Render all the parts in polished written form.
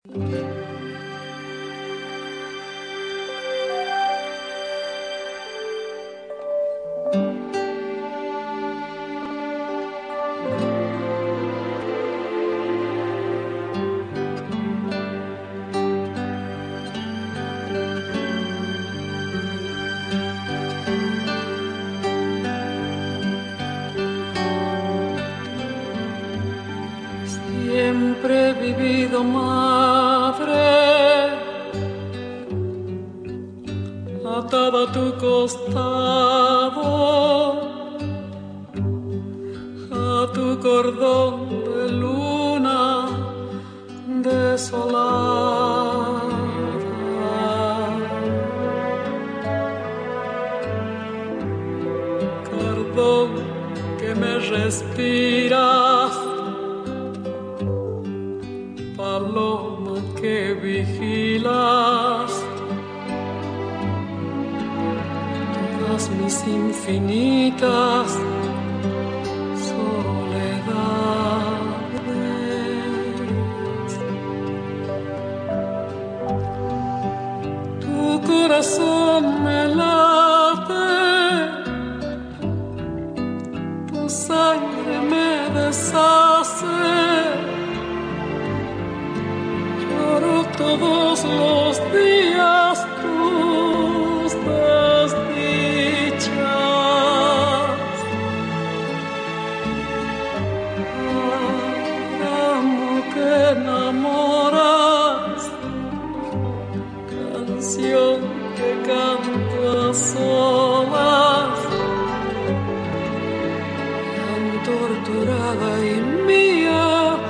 Siempre he vivido, madre, atada a tu costado, a tu cordón de luna desolada. Cordón que me respiras, paloma que vigilas todas mis infinitas soledades. Tu corazón me late, tu sangre me deshace. Todos los días tus desdichas. Amo que enamoras, canción que canto a solas, tan torturada y mía.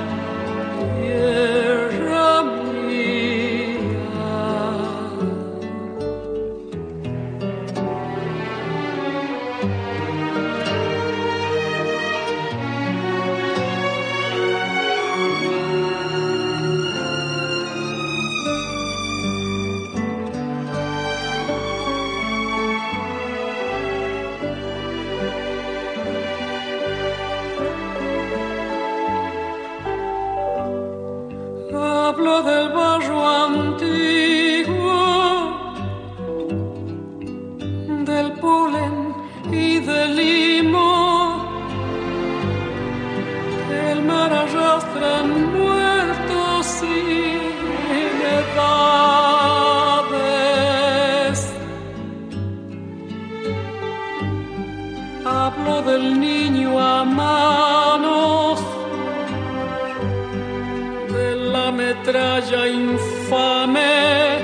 Hablo del barro antiguo, del polen y del limo, el mar arrastra muertos y edades. Hablo del niño a manos, metralla infame.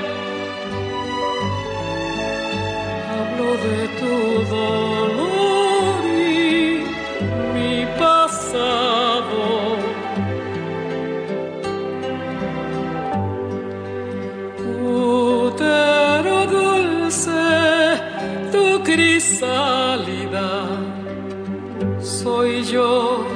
Hablo de tu dolor y mi pasado. Útero dulce, tu crisálida, soy yo.